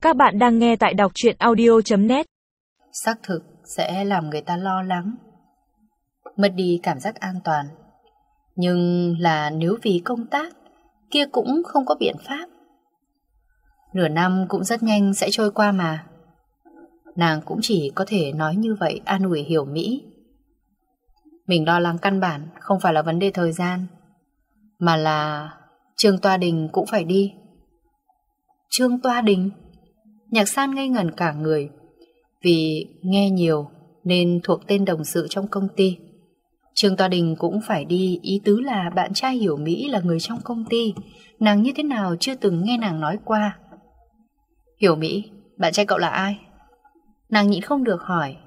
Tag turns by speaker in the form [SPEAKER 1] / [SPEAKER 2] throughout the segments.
[SPEAKER 1] Các bạn đang nghe tại đọc truyện audio.net.
[SPEAKER 2] Xác thực sẽ làm người ta lo lắng, mất đi cảm giác an toàn. Nhưng là nếu vì công tác, kia cũng không có biện pháp. Nửa năm cũng rất nhanh sẽ trôi qua mà. Nàng cũng chỉ có thể nói như vậy an ủi Hiểu Mỹ. Mình lo lắng căn bản không phải là vấn đề thời gian, mà là Trương Toa Đình cũng phải đi. Trương Toa Đình? Nhạc San ngây ngẩn cả người, vì nghe nhiều nên thuộc tên đồng sự trong công ty. Trương Toa Đình cũng phải đi, ý tứ là bạn trai Hiểu Mỹ là người trong công ty. Nàng như thế nào chưa từng nghe nàng nói qua. Hiểu Mỹ, bạn trai cậu là ai? Nàng nhịn không được hỏi.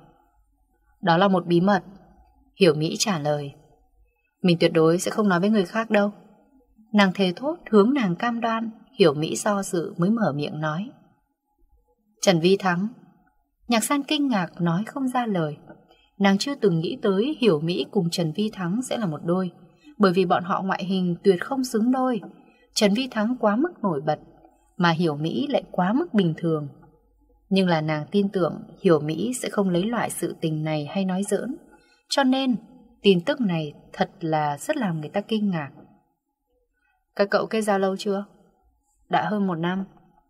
[SPEAKER 2] Đó là một bí mật, Hiểu Mỹ trả lời. Mình tuyệt đối sẽ không nói với người khác đâu. Nàng thề thốt hướng nàng cam đoan. Hiểu Mỹ do dự mới mở miệng nói. Trần Vi Thắng. Nhạc San kinh ngạc nói không ra lời. Nàng chưa từng nghĩ tới Hiểu Mỹ cùng Trần Vi Thắng sẽ là một đôi, bởi vì bọn họ ngoại hình tuyệt không xứng đôi. Trần Vi Thắng quá mức nổi bật, mà Hiểu Mỹ lại quá mức bình thường. Nhưng là nàng tin tưởng Hiểu Mỹ sẽ không lấy loại sự tình này hay nói giỡn. Cho nên tin tức này thật là rất làm người ta kinh ngạc. Các cậu kết giao lâu chưa? Đã hơn 1 năm.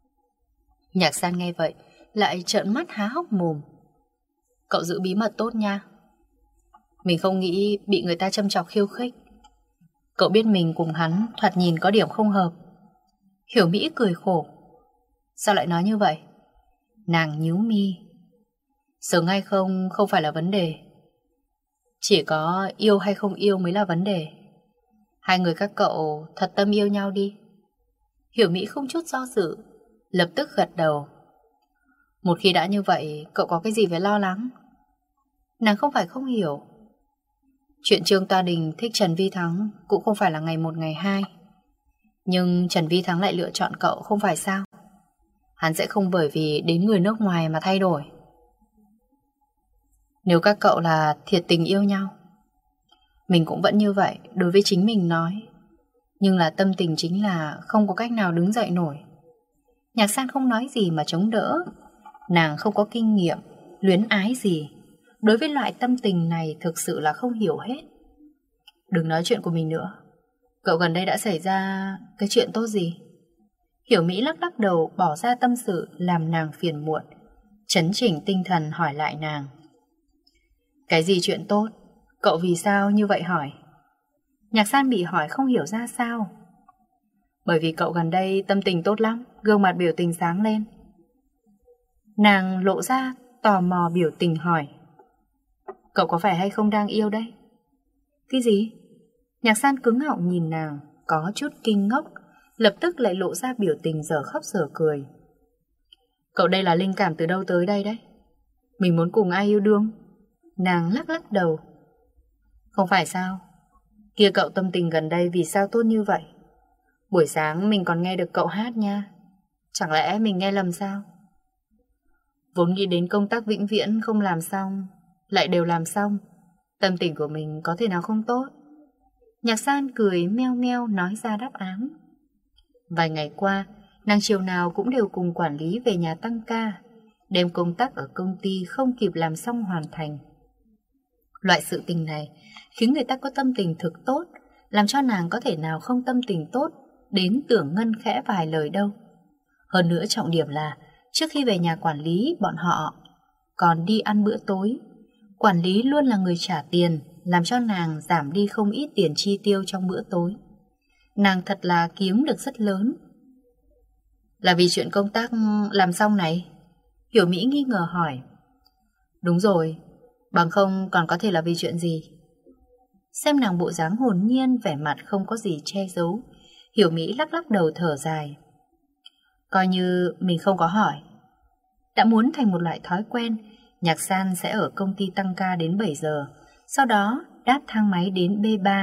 [SPEAKER 2] Nhạc San nghe vậy lại trợn mắt há hốc mồm. Cậu giữ bí mật tốt nha. Mình không nghĩ bị người ta châm chọc khiêu khích. Cậu biết mình cùng hắn thoạt nhìn có điểm không hợp. Hiểu Mỹ cười khổ. Sao lại nói như vậy? Nàng nhíu mi. Sớm hay không phải là vấn đề, chỉ có yêu hay không yêu mới là vấn đề. Hai người các cậu thật tâm yêu nhau đi. Hiểu Mỹ không chút do dự, lập tức gật đầu. Một khi đã như vậy, cậu có cái gì phải lo lắng? Nàng không phải không hiểu. Chuyện Trương Toa Đình thích Trần Vi Thắng cũng không phải là ngày một ngày hai. Nhưng Trần Vi Thắng lại lựa chọn cậu không phải sao? Hắn sẽ không bởi vì đến người nước ngoài mà thay đổi. Nếu các cậu là thiệt tình yêu nhau, mình cũng vẫn như vậy đối với chính mình nói. Nhưng là tâm tình chính là không có cách nào đứng dậy nổi. Nhạc San không nói gì mà chống đỡ. Nàng không có kinh nghiệm luyến ái gì, đối với loại tâm tình này thực sự là không hiểu hết. Đừng nói chuyện của mình nữa. Cậu gần đây đã xảy ra cái chuyện tốt gì? Hiểu Mỹ lắc lắc đầu bỏ ra tâm sự làm nàng phiền muộn, trấn chỉnh tinh thần hỏi lại nàng. Cái gì chuyện tốt? Cậu vì sao như vậy hỏi? Nhạc San bị hỏi không hiểu ra sao. Bởi vì cậu gần đây tâm tình tốt lắm, gương mặt biểu tình sáng lên. Nàng lộ ra tò mò biểu tình hỏi. Cậu có phải hay không đang yêu đây? Cái gì? Nhạc San cứng họng nhìn nàng, có chút kinh ngốc, lập tức lại lộ ra biểu tình dở khóc dở cười. Cậu đây là linh cảm từ đâu tới đây đấy? Mình muốn cùng ai yêu đương? Nàng lắc lắc đầu. Không phải sao? Kia cậu tâm tình gần đây vì sao tốt như vậy? Buổi sáng mình còn nghe được cậu hát nha. Chẳng lẽ mình nghe lầm sao? Vốn nghĩ đến công tác vĩnh viễn không làm xong, lại đều làm xong. Tâm tình của mình có thể nào không tốt? Nhạc San cười meo meo nói ra đáp án. Vài ngày qua, nàng chiều nào cũng đều cùng quản lý về nhà tăng ca, đem công tác ở công ty không kịp làm xong hoàn thành. Loại sự tình này khiến người ta có tâm tình thực tốt, làm cho nàng có thể nào không tâm tình tốt đến tưởng ngân khẽ vài lời đâu. Hơn nữa trọng điểm là trước khi về nhà quản lý, bọn họ còn đi ăn bữa tối. Quản lý luôn là người trả tiền, làm cho nàng giảm đi không ít tiền chi tiêu trong bữa tối. Nàng thật là kiếm được rất lớn. Là vì chuyện công tác làm xong này? Hiểu Mỹ nghi ngờ hỏi. Đúng rồi, bằng không còn có thể là vì chuyện gì? Xem nàng bộ dáng hồn nhiên, vẻ mặt không có gì che giấu, Hiểu Mỹ lắc lắc đầu thở dài. Coi như mình không có hỏi. Đã muốn thành một loại thói quen, Nhạc San sẽ ở công ty tăng ca đến 7 giờ, sau đó đáp thang máy đến B3.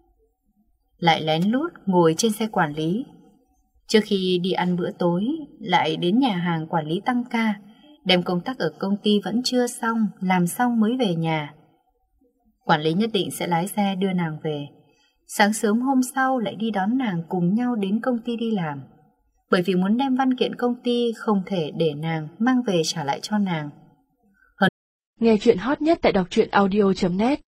[SPEAKER 2] Lại lén lút ngồi trên xe quản lý. Trước khi đi ăn bữa tối, lại đến nhà hàng quản lý tăng ca, đem công tác ở công ty vẫn chưa xong, làm xong mới về nhà. Quản lý nhất định sẽ lái xe đưa nàng về. Sáng sớm hôm sau lại đi đón nàng cùng nhau đến công ty đi làm. bởi vì muốn đem văn kiện công ty không thể để nàng mang về trả lại cho nàng.
[SPEAKER 1] Nghe chuyện hot nhất tại đọc truyện audio.net